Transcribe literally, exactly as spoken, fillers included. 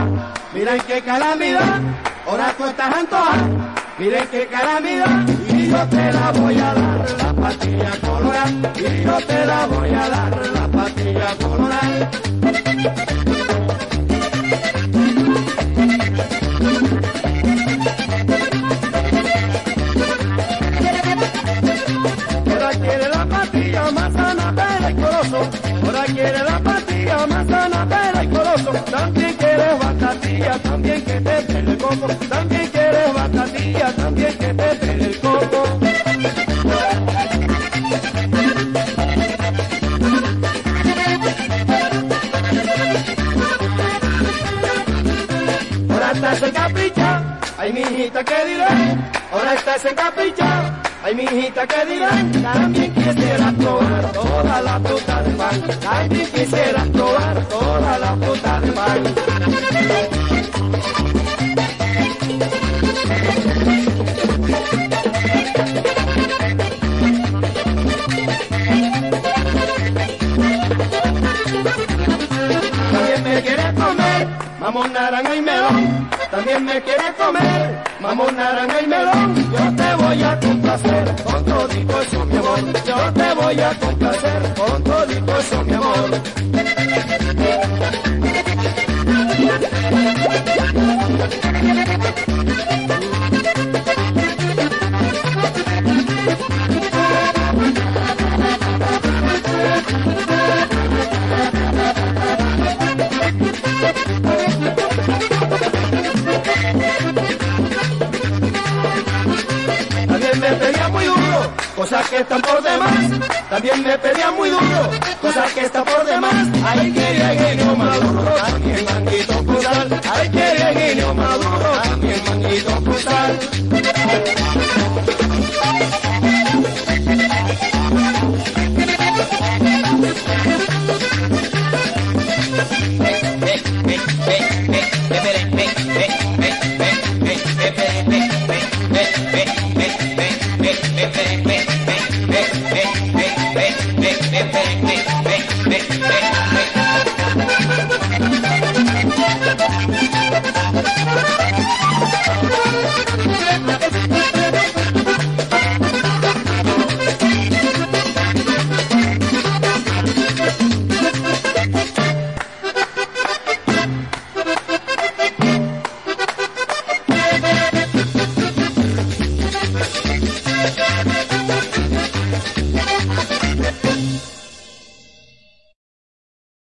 miren qué calamidad, ahora tú estás antojada, miren qué calamidad, y yo te la voy a dar, la pastilla colorada, y yo te la voy a dar, la pastilla colorada. Ahora quiere la pastilla más sana, pera y coloso, ahora quiere la pastilla más sana, pera y coloso, también quieres batatilla, también que te pele el coco, también quieres batatilla, también que te pele el coco. Ahora estás encaprichada, ay mijita que diré, ahora estás encaprichada, ay mijita que diré, también quisiera probar toda la fruta del mar, también quisiera probar toda la fruta del mar. También me quieres comer mamón, naranja y melón, también me quieres comer mamón, naranja y melón, yo te voy a complacer con todito eso mi amor, yo te voy a complacer con todito eso mi amor. También me pedía muy duro, cosas que están por demás, también me pedía muy duro, cosas que están por demás, ay quería guineo maduro, también manguito con sal, ay quería guineo maduro, también manguito con sal. Thank you.